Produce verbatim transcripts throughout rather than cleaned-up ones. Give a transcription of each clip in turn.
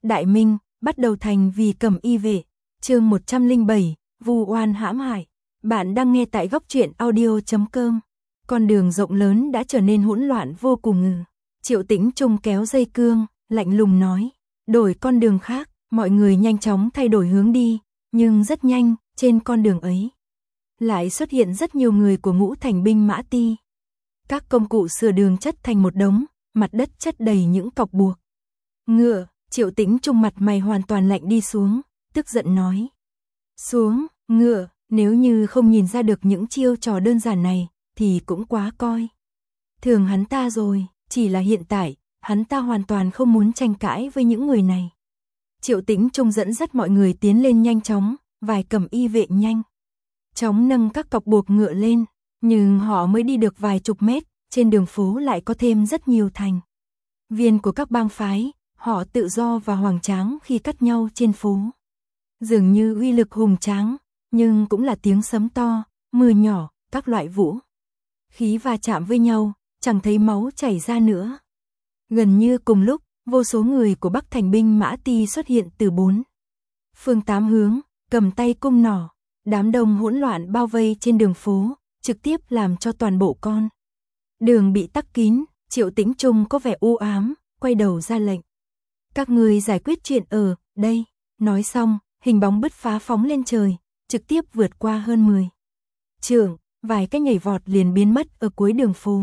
Đại Minh, bắt đầu thành vì Cẩm Y vệ, chương một trăm lẻ bảy, vu oan hãm hại. Bạn đang nghe tại góc truyện audio chấm com. Con đường rộng lớn đã trở nên hỗn loạn vô cùng ngừ. Triệu Tĩnh Trung kéo dây cương, lạnh lùng nói, đổi con đường khác, mọi người nhanh chóng thay đổi hướng đi, nhưng rất nhanh, trên con đường ấy lại xuất hiện rất nhiều người của Ngũ Thành binh mã ti. Các công cụ sửa đường chất thành một đống, mặt đất chất đầy những cọc buộc. Ngựa, Triệu Tĩnh Trung mặt mày hoàn toàn lạnh đi xuống, tức giận nói. Xuống, ngựa, nếu như không nhìn ra được những chiêu trò đơn giản này, thì cũng quá coi thường hắn ta rồi, chỉ là hiện tại, hắn ta hoàn toàn không muốn tranh cãi với những người này. Triệu Tĩnh Trung dẫn dắt mọi người tiến lên nhanh chóng, vài Cẩm Y vệ nhanh chóng nâng các cọc buộc ngựa lên, nhưng họ mới đi được vài chục mét, trên đường phố lại có thêm rất nhiều thành viên của các bang phái, họ tự do và hoành tráng khi cắt nhau trên phố. Dường như uy lực hùng tráng, nhưng cũng là tiếng sấm to, mưa nhỏ, các loại vũ khí va chạm với nhau, chẳng thấy máu chảy ra nữa. Gần như cùng lúc, vô số người của Bắc Thành binh mã ti xuất hiện từ bốn phương tám hướng, cầm tay cung nỏ, đám đông hỗn loạn bao vây trên đường phố, trực tiếp làm cho toàn bộ con đường bị tắc kín. Triệu Tĩnh Trung có vẻ u ám, quay đầu ra lệnh. Các người giải quyết chuyện ở đây. Nói xong, hình bóng bứt phá phóng lên trời, trực tiếp vượt qua hơn mười trượng, vài cái nhảy vọt liền biến mất ở cuối đường phố.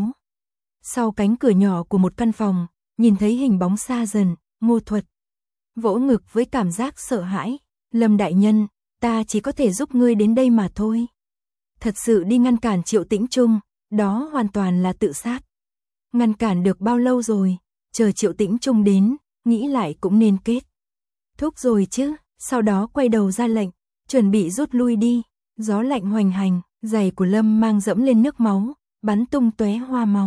Sau cánh cửa nhỏ của một căn phòng, nhìn thấy hình bóng xa dần, Ngô Thuật vỗ ngực với cảm giác sợ hãi. Lâm đại nhân, ta chỉ có thể giúp ngươi đến đây mà thôi. Thật sự đi ngăn cản Triệu Tĩnh Trung, đó hoàn toàn là tự sát. Ngăn cản được bao lâu rồi, chờ Triệu Tĩnh Trung đến, nghĩ lại cũng nên kết thúc rồi chứ. Sau đó quay đầu ra lệnh, chuẩn bị rút lui đi. Gió lạnh hoành hành, giày của Lâm Mang dẫm lên nước máu, bắn tung tóe hoa máu.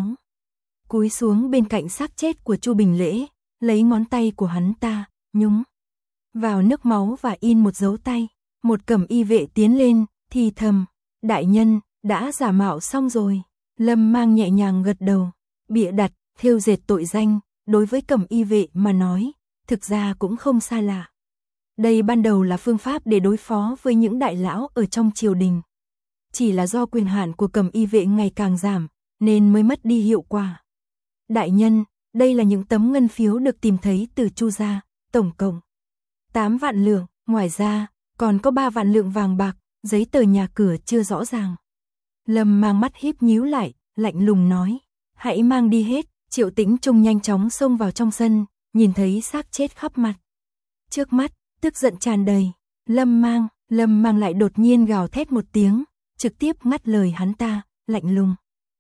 Cúi xuống bên cạnh xác chết của Chu Bình Lễ, lấy ngón tay của hắn ta, nhúng vào nước máu và in một dấu tay. Một Cẩm Y vệ tiến lên, thì thầm, đại nhân, đã giả mạo xong rồi. Lâm Mang nhẹ nhàng gật đầu, bịa đặt, thêu dệt tội danh, đối với Cẩm Y vệ mà nói, thực ra cũng không xa lạ. Đây ban đầu là phương pháp để đối phó với những đại lão ở trong triều đình. Chỉ là do quyền hạn của Cẩm Y vệ ngày càng giảm, nên mới mất đi hiệu quả. Đại nhân, đây là những tấm ngân phiếu được tìm thấy từ Chu gia, tổng cộng tám vạn lượng, ngoài ra, còn có ba vạn lượng vàng bạc, giấy tờ nhà cửa chưa rõ ràng. Lâm Mang mắt híp nhíu lại, lạnh lùng nói, hãy mang đi hết. Triệu Tĩnh Trung nhanh chóng xông vào trong sân, nhìn thấy xác chết khắp mặt trước mắt, tức giận tràn đầy. Lâm Mang, Lâm Mang lại đột nhiên gào thét một tiếng, trực tiếp ngắt lời hắn ta, lạnh lùng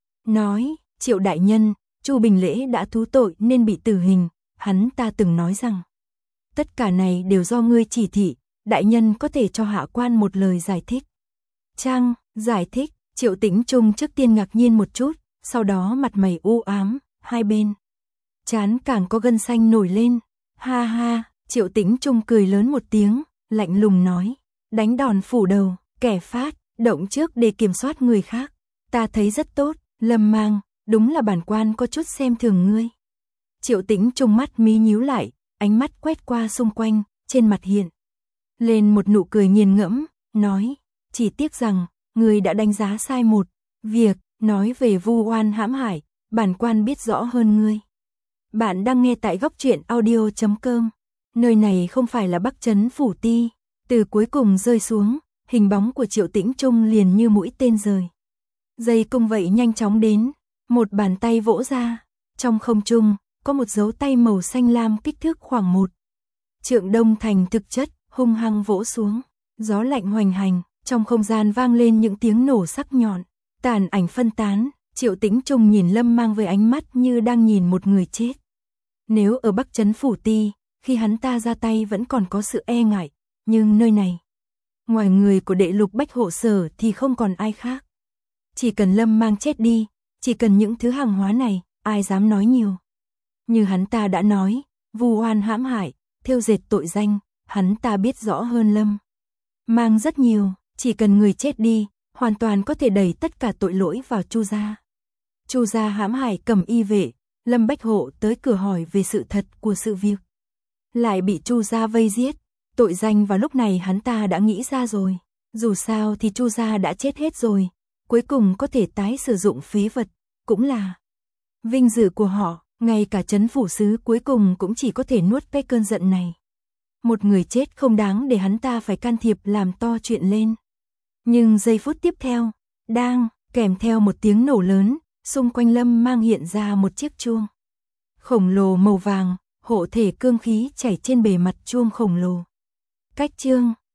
nói, Triệu đại nhân, Chu Bình Lễ đã thú tội nên bị tử hình, hắn ta từng nói rằng tất cả này đều do ngươi chỉ thị, đại nhân có thể cho hạ quan một lời giải thích. Chăng, giải thích? Triệu Tĩnh Trung trước tiên ngạc nhiên một chút, sau đó mặt mày u ám, hai bên trán càng có gân xanh nổi lên. Ha ha, Triệu Tĩnh Trung cười lớn một tiếng, lạnh lùng nói, đánh đòn phủ đầu, kẻ phát động trước để kiểm soát người khác, ta thấy rất tốt. Lâm Mang, đúng là bản quan có chút xem thường ngươi. Triệu Tĩnh Trung mắt mí nhíu lại, ánh mắt quét qua xung quanh, trên mặt hiện lên một nụ cười nghiền ngẫm, nói, chỉ tiếc rằng ngươi đã đánh giá sai một việc. Nói về vu oan hãm hại, bản quan biết rõ hơn ngươi. Bạn đang nghe tại góc truyện audio chấm com. Nơi này không phải là Bắc Trấn Phủ Ti. Từ cuối cùng rơi xuống, hình bóng của Triệu Tĩnh Trung liền như mũi tên rời dây cung vậy nhanh chóng đến. Một bàn tay vỗ ra, trong không trung có một dấu tay màu xanh lam kích thước khoảng một trượng đông thành thực chất, hung hăng vỗ xuống. Gió lạnh hoành hành, trong không gian vang lên những tiếng nổ sắc nhọn, tàn ảnh phân tán. Triệu Tĩnh Trung nhìn Lâm Mang với ánh mắt như đang nhìn một người chết. Nếu ở Bắc Trấn Phủ Ti, khi hắn ta ra tay vẫn còn có sự e ngại, nhưng nơi này, ngoài người của đệ lục Bách Hộ Sở thì không còn ai khác. Chỉ cần Lâm Mang chết đi, chỉ cần những thứ hàng hóa này, ai dám nói nhiều. Như hắn ta đã nói, vu oan hãm hại, thêu dệt tội danh, hắn ta biết rõ hơn Lâm Mang rất nhiều, chỉ cần người chết đi, hoàn toàn có thể đẩy tất cả tội lỗi vào Chu gia. Chu gia hãm hại Cẩm Y vệ, Lâm Bách Hộ tới cửa hỏi về sự thật của sự việc. lại bị Chu gia vây giết. Tội danh vào lúc này hắn ta đã nghĩ ra rồi. Dù sao thì Chu gia đã chết hết rồi, cuối cùng có thể tái sử dụng phế vật, cũng là vinh dự của họ. Ngay cả trấn phủ sứ cuối cùng cũng chỉ có thể nuốt cái cơn giận này. Một người chết không đáng để hắn ta phải can thiệp làm to chuyện lên. Nhưng giây phút tiếp theo, đang, kèm theo một tiếng nổ lớn, xung quanh Lâm Mang hiện ra một chiếc chuông khổng lồ màu vàng, hộ thể cương khí chảy trên bề mặt chuông khổng lồ. Cách chương